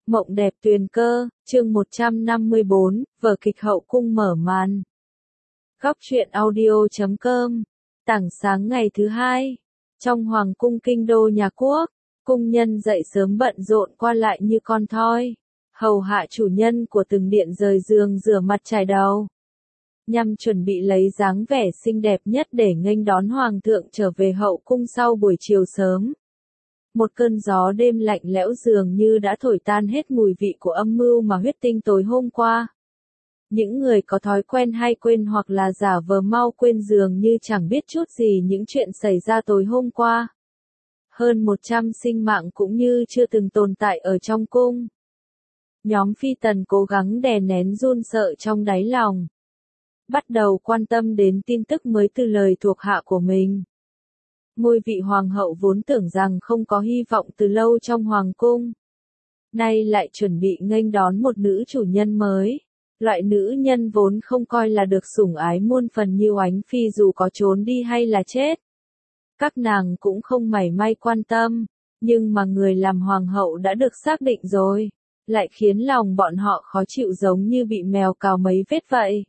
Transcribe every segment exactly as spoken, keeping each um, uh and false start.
Mộng đẹp tuyền cơ, chương một trăm năm mươi bốn, vở kịch hậu cung mở màn. Góc truyện audio chấm com. Tảng sáng ngày thứ hai, trong hoàng cung kinh đô nhà quốc, cung nhân dậy sớm bận rộn qua lại như con thoi, hầu hạ chủ nhân của từng điện rời giường rửa mặt chải đầu, nhằm chuẩn bị lấy dáng vẻ xinh đẹp nhất để nghênh đón hoàng thượng trở về hậu cung sau buổi chiều sớm. Một cơn gió đêm lạnh lẽo dường như đã thổi tan hết mùi vị của âm mưu mà huyết tinh tối hôm qua. Những người có thói quen hay quên hoặc là giả vờ mau quên dường như chẳng biết chút gì những chuyện xảy ra tối hôm qua. Hơn một trăm sinh mạng cũng như chưa từng tồn tại ở trong cung. Nhóm phi tần cố gắng đè nén run sợ trong đáy lòng. Bắt đầu quan tâm đến tin tức mới từ lời thuộc hạ của mình. Ngôi vị hoàng hậu vốn tưởng rằng không có hy vọng từ lâu trong hoàng cung. Nay lại chuẩn bị nghênh đón một nữ chủ nhân mới. Loại nữ nhân vốn không coi là được sủng ái muôn phần như Oánh Phi dù có trốn đi hay là chết. Các nàng cũng không mảy may quan tâm, nhưng mà người làm hoàng hậu đã được xác định rồi, lại khiến lòng bọn họ khó chịu giống như bị mèo cào mấy vết vậy.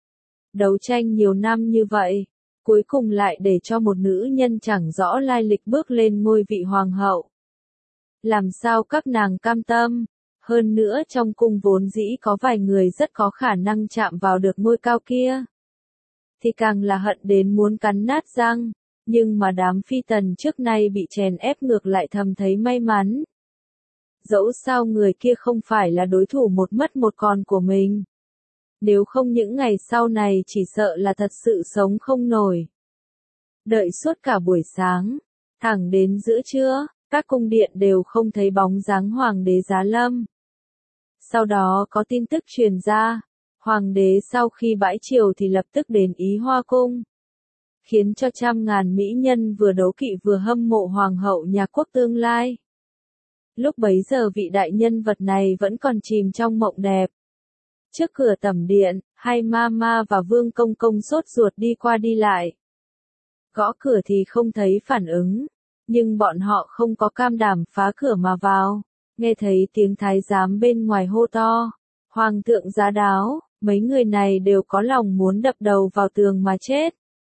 Đấu tranh nhiều năm như vậy, cuối cùng lại để cho một nữ nhân chẳng rõ lai lịch bước lên ngôi vị hoàng hậu. Làm sao các nàng cam tâm? Hơn nữa trong cung vốn dĩ có vài người rất có khả năng chạm vào được ngôi cao kia. Thì càng là hận đến muốn cắn nát răng, nhưng mà đám phi tần trước nay bị chèn ép ngược lại thầm thấy may mắn. Dẫu sao người kia không phải là đối thủ một mất một còn của mình. Nếu không những ngày sau này chỉ sợ là thật sự sống không nổi. Đợi suốt cả buổi sáng, thẳng đến giữa trưa, các cung điện đều không thấy bóng dáng hoàng đế Giá Lâm. Sau đó có tin tức truyền ra, hoàng đế sau khi bãi triều thì lập tức đến Ý Hoa Cung. Khiến cho trăm ngàn mỹ nhân vừa đấu kỵ vừa hâm mộ hoàng hậu nhà quốc tương lai. Lúc bấy giờ vị đại nhân vật này vẫn còn chìm trong mộng đẹp. Trước cửa tẩm điện, hai mama và vương công công sốt ruột đi qua đi lại. Gõ cửa thì không thấy phản ứng, nhưng bọn họ không có cam đảm phá cửa mà vào. Nghe thấy tiếng thái giám bên ngoài hô to, hoàng thượng giá đáo, mấy người này đều có lòng muốn đập đầu vào tường mà chết.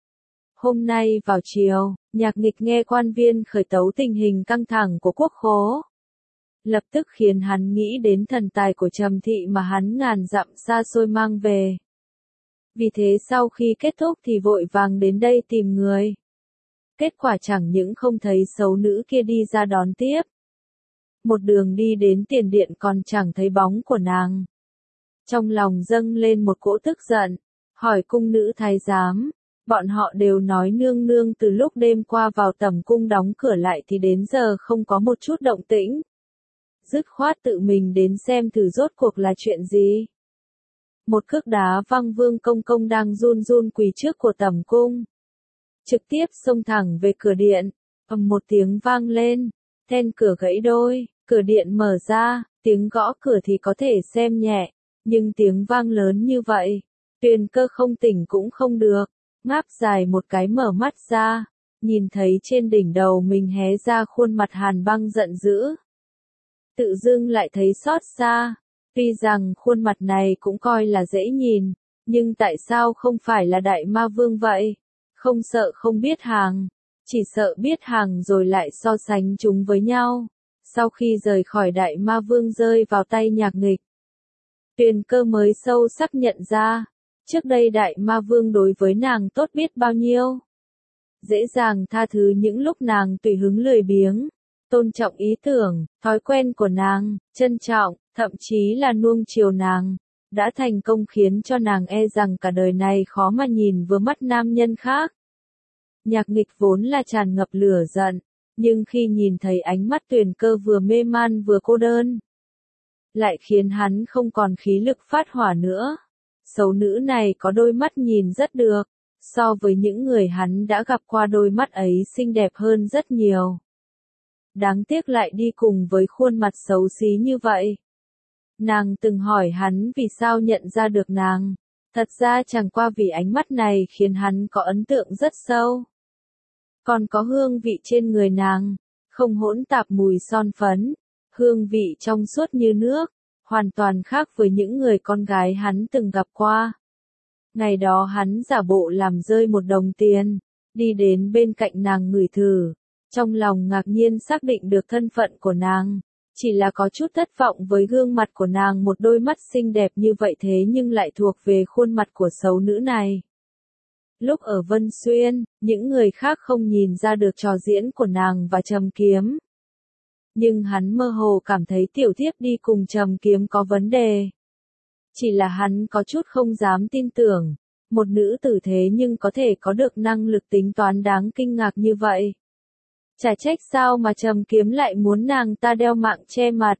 Hôm nay vào chiều, Nhạc Nghịch nghe quan viên khởi tấu tình hình căng thẳng của quốc khố. Lập tức khiến hắn nghĩ đến thần tài của Trầm Thị mà hắn ngàn dặm xa xôi mang về. Vì thế sau khi kết thúc thì vội vàng đến đây tìm người. Kết quả chẳng những không thấy xấu nữ kia đi ra đón tiếp. Một đường đi đến tiền điện còn chẳng thấy bóng của nàng. Trong lòng dâng lên một cỗ tức giận, hỏi cung nữ thái giám, bọn họ đều nói nương nương từ lúc đêm qua vào tẩm cung đóng cửa lại thì đến giờ không có một chút động tĩnh. Dứt khoát tự mình đến xem thử rốt cuộc là chuyện gì. Một cước đá văng vương công công đang run run quỳ trước của tẩm cung. Trực tiếp xông thẳng về cửa điện, ầm một tiếng vang lên, then cửa gãy đôi, cửa điện mở ra, tiếng gõ cửa thì có thể xem nhẹ, nhưng tiếng vang lớn như vậy, Tuyền Cơ không tỉnh cũng không được, ngáp dài một cái mở mắt ra, nhìn thấy trên đỉnh đầu mình hé ra khuôn mặt hàn băng giận dữ. Tự dưng lại thấy xót xa, tuy rằng khuôn mặt này cũng coi là dễ nhìn, nhưng tại sao không phải là đại ma vương vậy? Không sợ không biết hàng, chỉ sợ biết hàng rồi lại so sánh chúng với nhau. Sau khi rời khỏi đại ma vương rơi vào tay Nhạc Nghịch, Tuyền Cơ mới sâu sắc nhận ra, trước đây đại ma vương đối với nàng tốt biết bao nhiêu. Dễ dàng tha thứ những lúc nàng tùy hứng lười biếng, tôn trọng ý tưởng, thói quen của nàng, trân trọng, thậm chí là nuông chiều nàng, đã thành công khiến cho nàng e rằng cả đời này khó mà nhìn vừa mắt nam nhân khác. Nhạc Nghịch vốn là tràn ngập lửa giận, nhưng khi nhìn thấy ánh mắt Tuyền Cơ vừa mê man vừa cô đơn, lại khiến hắn không còn khí lực phát hỏa nữa. Xấu nữ này có đôi mắt nhìn rất được, so với những người hắn đã gặp qua đôi mắt ấy xinh đẹp hơn rất nhiều. Đáng tiếc lại đi cùng với khuôn mặt xấu xí như vậy. Nàng từng hỏi hắn vì sao nhận ra được nàng, thật ra chẳng qua vì ánh mắt này khiến hắn có ấn tượng rất sâu. Còn có hương vị trên người nàng, không hỗn tạp mùi son phấn, hương vị trong suốt như nước, hoàn toàn khác với những người con gái hắn từng gặp qua. Ngày đó hắn giả bộ làm rơi một đồng tiền, đi đến bên cạnh nàng ngửi thử, trong lòng ngạc nhiên xác định được thân phận của nàng, chỉ là có chút thất vọng với gương mặt của nàng, một đôi mắt xinh đẹp như vậy thế nhưng lại thuộc về khuôn mặt của xấu nữ này. Lúc ở Vân Xuyên, những người khác không nhìn ra được trò diễn của nàng và Trầm Kiếm. Nhưng hắn mơ hồ cảm thấy tiểu thiếp đi cùng Trầm Kiếm có vấn đề. Chỉ là hắn có chút không dám tin tưởng, một nữ tử thế nhưng có thể có được năng lực tính toán đáng kinh ngạc như vậy. Chả trách sao mà Trầm Kiếm lại muốn nàng ta đeo mạng che mặt.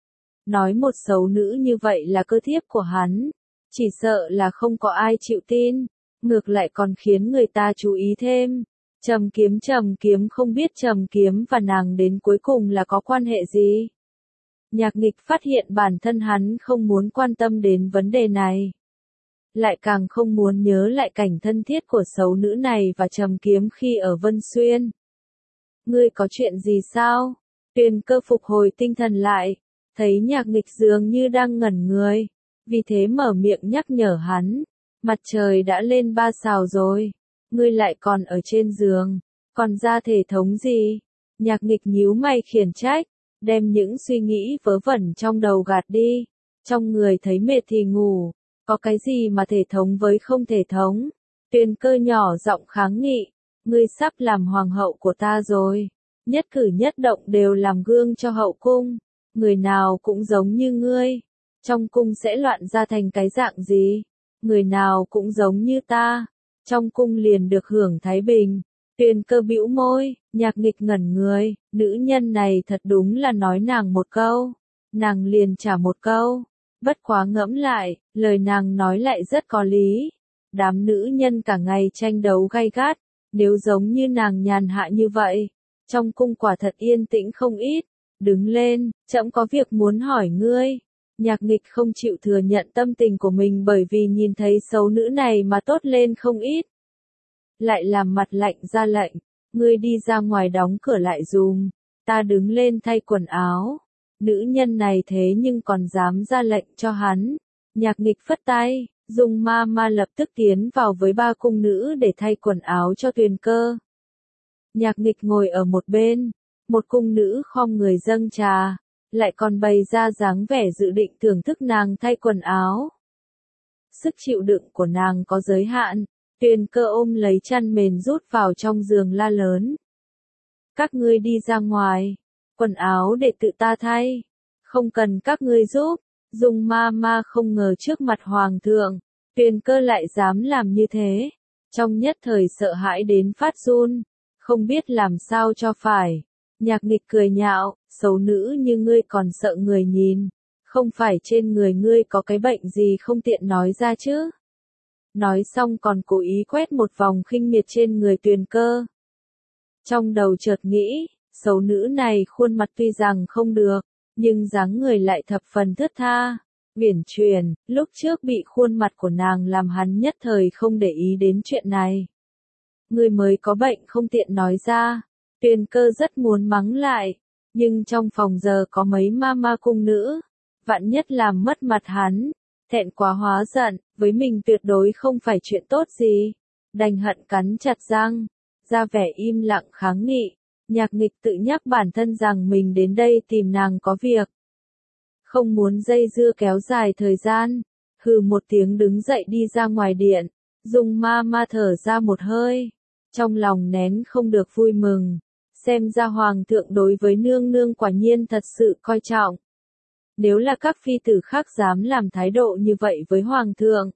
Nói một xấu nữ như vậy là cơ thiếp của hắn, chỉ sợ là không có ai chịu tin, ngược lại còn khiến người ta chú ý thêm. Trầm Kiếm Trầm Kiếm không biết Trầm Kiếm và nàng đến cuối cùng là có quan hệ gì. Nhạc Nghịch phát hiện bản thân hắn không muốn quan tâm đến vấn đề này. Lại càng không muốn nhớ lại cảnh thân thiết của xấu nữ này và Trầm Kiếm khi ở Vân Xuyên. Ngươi có chuyện gì sao? Tuyền Cơ phục hồi tinh thần lại, thấy Nhạc Nghịch dường như đang ngẩn người, vì thế mở miệng nhắc nhở hắn. Mặt trời đã lên ba sào rồi, ngươi lại còn ở trên giường, còn ra thể thống gì? Nhạc Nghịch nhíu mày khiển trách, đem những suy nghĩ vớ vẩn trong đầu gạt đi, trong người thấy mệt thì ngủ, có cái gì mà thể thống với không thể thống? Tuyền Cơ nhỏ giọng kháng nghị, ngươi sắp làm hoàng hậu của ta rồi, nhất cử nhất động đều làm gương cho hậu cung, người nào cũng giống như ngươi, trong cung sẽ loạn ra thành cái dạng gì? Người nào cũng giống như ta, trong cung liền được hưởng thái bình. Tuyền Cơ bĩu môi, Nhạc Nghịch ngẩn người, nữ nhân này thật đúng là nói nàng một câu, nàng liền trả một câu. Bất quá ngẫm lại, lời nàng nói lại rất có lý. Đám nữ nhân cả ngày tranh đấu gay gắt, nếu giống như nàng nhàn hạ như vậy, trong cung quả thật yên tĩnh không ít. Đứng lên, trẫm có việc muốn hỏi ngươi. Nhạc Nghịch không chịu thừa nhận tâm tình của mình bởi vì nhìn thấy xấu nữ này mà tốt lên không ít. Lại làm mặt lạnh ra lệnh, ngươi đi ra ngoài đóng cửa lại dùm, ta đứng lên thay quần áo. Nữ nhân này thế nhưng còn dám ra lệnh cho hắn. Nhạc Nghịch phất tay, Dung Ma Ma lập tức tiến vào với ba cung nữ để thay quần áo cho Tuyền Cơ. Nhạc Nghịch ngồi ở một bên, một cung nữ khom người dâng trà, lại còn bày ra dáng vẻ dự định thưởng thức nàng thay quần áo. Sức chịu đựng của nàng có giới hạn, Tuyền Cơ ôm lấy chăn mền rút vào trong giường la lớn. Các ngươi đi ra ngoài, quần áo để tự ta thay, không cần các ngươi giúp. Dung Ma Ma không ngờ trước mặt hoàng thượng, Tuyền Cơ lại dám làm như thế, trong nhất thời sợ hãi đến phát run, không biết làm sao cho phải. Nhạc Nghịch cười nhạo, xấu nữ như ngươi còn sợ người nhìn, không phải trên người ngươi có cái bệnh gì không tiện nói ra chứ. Nói xong còn cố ý quét một vòng khinh miệt trên người Tuyền Cơ. Trong đầu chợt nghĩ, xấu nữ này khuôn mặt tuy rằng không được, nhưng dáng người lại thập phần thướt tha. Uyển chuyển, lúc trước bị khuôn mặt của nàng làm hắn nhất thời không để ý đến chuyện này. Ngươi mới có bệnh không tiện nói ra. Tuyền Cơ rất muốn mắng lại, nhưng trong phòng giờ có mấy ma ma cung nữ, vạn nhất làm mất mặt hắn, thẹn quá hóa giận, với mình tuyệt đối không phải chuyện tốt gì. Đành hận cắn chặt răng, ra vẻ im lặng kháng nghị. Nhạc Nghịch tự nhắc bản thân rằng mình đến đây tìm nàng có việc, không muốn dây dưa kéo dài thời gian. Hừ một tiếng đứng dậy đi ra ngoài điện. Dung Ma Ma thở ra một hơi, trong lòng nén không được vui mừng. Xem ra hoàng thượng đối với nương nương quả nhiên thật sự coi trọng. Nếu là các phi tử khác dám làm thái độ như vậy với hoàng thượng,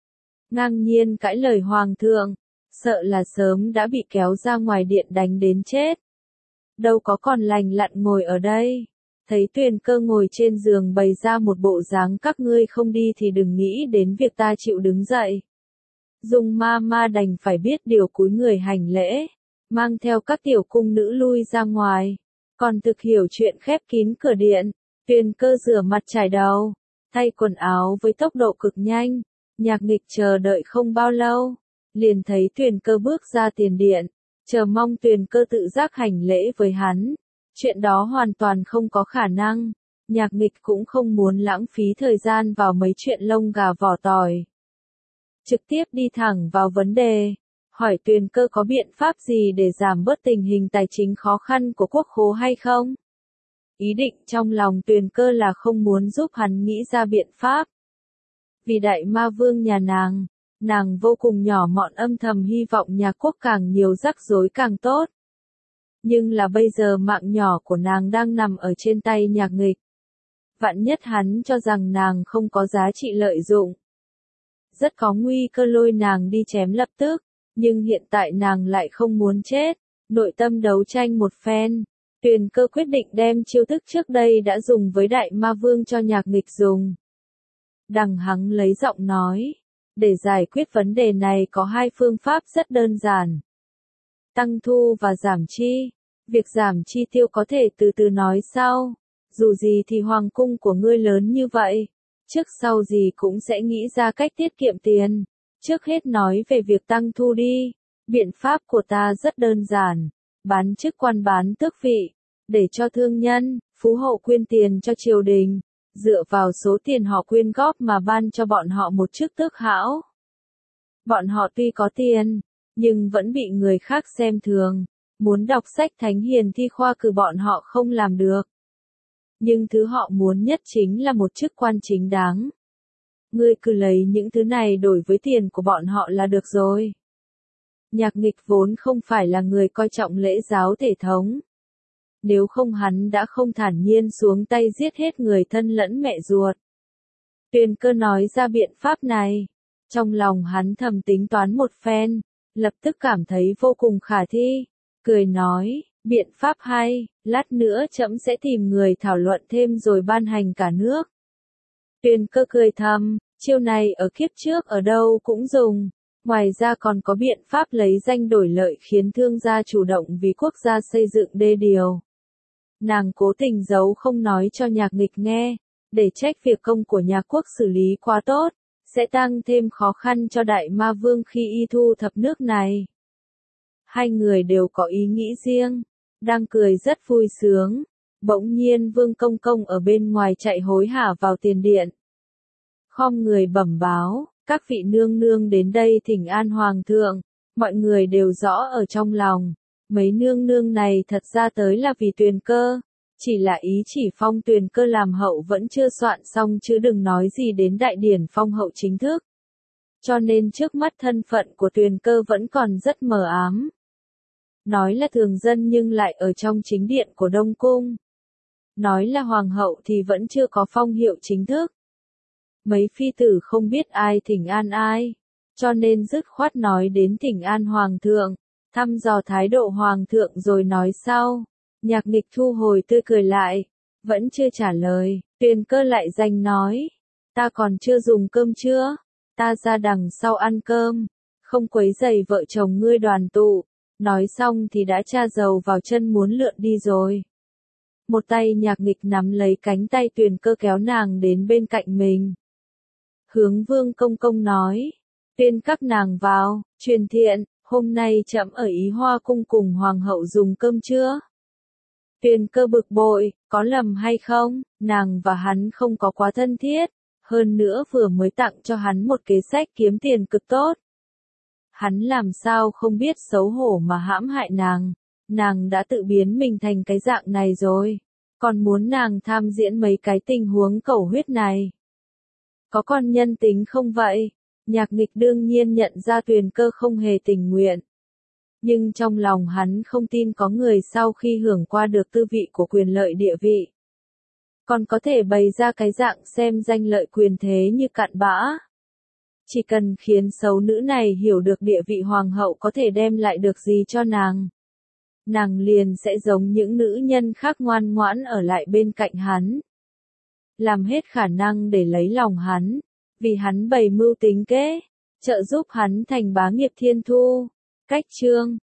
ngang nhiên cãi lời hoàng thượng, sợ là sớm đã bị kéo ra ngoài điện đánh đến chết. Đâu có còn lành lặn ngồi ở đây. Thấy Tuyền Cơ ngồi trên giường bày ra một bộ dáng các ngươi không đi thì đừng nghĩ đến việc ta chịu đứng dậy. Dung Ma Ma đành phải biết điều cúi người hành lễ, mang theo các tiểu cung nữ lui ra ngoài, còn thực hiểu chuyện khép kín cửa điện. Tuyền Cơ rửa mặt chải đầu, thay quần áo với tốc độ cực nhanh. Nhạc Nghịch chờ đợi không bao lâu, liền thấy Tuyền Cơ bước ra tiền điện, chờ mong Tuyền Cơ tự giác hành lễ với hắn. Chuyện đó hoàn toàn không có khả năng. Nhạc Nghịch cũng không muốn lãng phí thời gian vào mấy chuyện lông gà vỏ tỏi. Trực tiếp đi thẳng vào vấn đề, hỏi Tuyền Cơ có biện pháp gì để giảm bớt tình hình tài chính khó khăn của quốc khố hay không? Ý định trong lòng Tuyền Cơ là không muốn giúp hắn nghĩ ra biện pháp. Vì đại ma vương nhà nàng, nàng vô cùng nhỏ mọn âm thầm hy vọng nhà quốc càng nhiều rắc rối càng tốt. Nhưng là bây giờ mạng nhỏ của nàng đang nằm ở trên tay Nhạc Nghịch. Vạn nhất hắn cho rằng nàng không có giá trị lợi dụng. Rất có nguy cơ lôi nàng đi chém lập tức, nhưng hiện tại nàng lại không muốn chết, nội tâm đấu tranh một phen. Tuyền Cơ quyết định đem chiêu thức trước đây đã dùng với đại ma vương cho Nhạc Nghịch dùng. Đằng Hắng lấy giọng nói, để giải quyết vấn đề này có hai phương pháp rất đơn giản. Tăng thu và giảm chi. Việc giảm chi tiêu có thể từ từ nói sau. Dù gì thì hoàng cung của ngươi lớn như vậy, trước sau gì cũng sẽ nghĩ ra cách tiết kiệm tiền. Trước hết nói về việc tăng thu đi. Biện pháp của ta rất đơn giản. Bán chức quan bán tước vị, để cho thương nhân, phú hậu quyên tiền cho triều đình, dựa vào số tiền họ quyên góp mà ban cho bọn họ một chức tước hão. Bọn họ tuy có tiền, nhưng vẫn bị người khác xem thường, muốn đọc sách thánh hiền thi khoa cử bọn họ không làm được. Nhưng thứ họ muốn nhất chính là một chức quan chính đáng. Ngươi cứ lấy những thứ này đổi với tiền của bọn họ là được rồi. Nhạc Nghịch vốn không phải là người coi trọng lễ giáo thể thống. Nếu không hắn đã không thản nhiên xuống tay giết hết người thân lẫn mẹ ruột. Tuyền Cơ nói ra biện pháp này. Trong lòng hắn thầm tính toán một phen, lập tức cảm thấy vô cùng khả thi. Cười nói, biện pháp hay, lát nữa trẫm sẽ tìm người thảo luận thêm rồi ban hành cả nước. Tuyền Cơ cười thầm, chiêu này ở kiếp trước ở đâu cũng dùng. Ngoài ra còn có biện pháp lấy danh đổi lợi khiến thương gia chủ động vì quốc gia xây dựng đê điều. Nàng cố tình giấu không nói cho Nhạc Nghịch nghe, để trách việc công của nhà quốc xử lý quá tốt, sẽ tăng thêm khó khăn cho đại ma vương khi y thu thập nước này. Hai người đều có ý nghĩ riêng, đang cười rất vui sướng. Bỗng nhiên Vương Công Công ở bên ngoài chạy hối hả vào tiền điện. Khom người bẩm báo, các vị nương nương đến đây thỉnh an hoàng thượng, mọi người đều rõ ở trong lòng. Mấy nương nương này thật ra tới là vì Tuyền Cơ, chỉ là ý chỉ phong Tuyền Cơ làm hậu vẫn chưa soạn xong chứ đừng nói gì đến đại điển phong hậu chính thức. Cho nên trước mắt thân phận của Tuyền Cơ vẫn còn rất mờ ám. Nói là thường dân nhưng lại ở trong chính điện của Đông Cung. Nói là hoàng hậu thì vẫn chưa có phong hiệu chính thức. Mấy phi tử không biết ai thỉnh an ai, cho nên dứt khoát nói đến thỉnh an hoàng thượng, thăm dò thái độ hoàng thượng rồi nói sau. Nhạc Nghịch thu hồi tươi cười lại, vẫn chưa trả lời. Tuyền Cơ lại giành nói, ta còn chưa dùng cơm chưa, ta ra đằng sau ăn cơm, không quấy rầy vợ chồng ngươi đoàn tụ. Nói xong thì đã tra dầu vào chân muốn lượn đi rồi. Một tay Nhạc Nghịch nắm lấy cánh tay Tuyền Cơ kéo nàng đến bên cạnh mình. Hướng Vương Công Công nói, tuyên các nàng vào, truyền thiện, hôm nay trẫm ở Ý Hoa cung cùng hoàng hậu dùng cơm chưa? Tuyền Cơ bực bội, có lầm hay không, nàng và hắn không có quá thân thiết, hơn nữa vừa mới tặng cho hắn một kế sách kiếm tiền cực tốt. Hắn làm sao không biết xấu hổ mà hãm hại nàng, nàng đã tự biến mình thành cái dạng này rồi, còn muốn nàng tham diễn mấy cái tình huống cẩu huyết này. Có con nhân tính không vậy? Nhạc Nghịch đương nhiên nhận ra Tuyền Cơ không hề tình nguyện. Nhưng trong lòng hắn không tin có người sau khi hưởng qua được tư vị của quyền lợi địa vị, còn có thể bày ra cái dạng xem danh lợi quyền thế như cặn bã. Chỉ cần khiến xấu nữ này hiểu được địa vị hoàng hậu có thể đem lại được gì cho nàng, nàng liền sẽ giống những nữ nhân khác ngoan ngoãn ở lại bên cạnh hắn. Làm hết khả năng để lấy lòng hắn, vì hắn bày mưu tính kế, trợ giúp hắn thành bá nghiệp thiên thu. Cách chương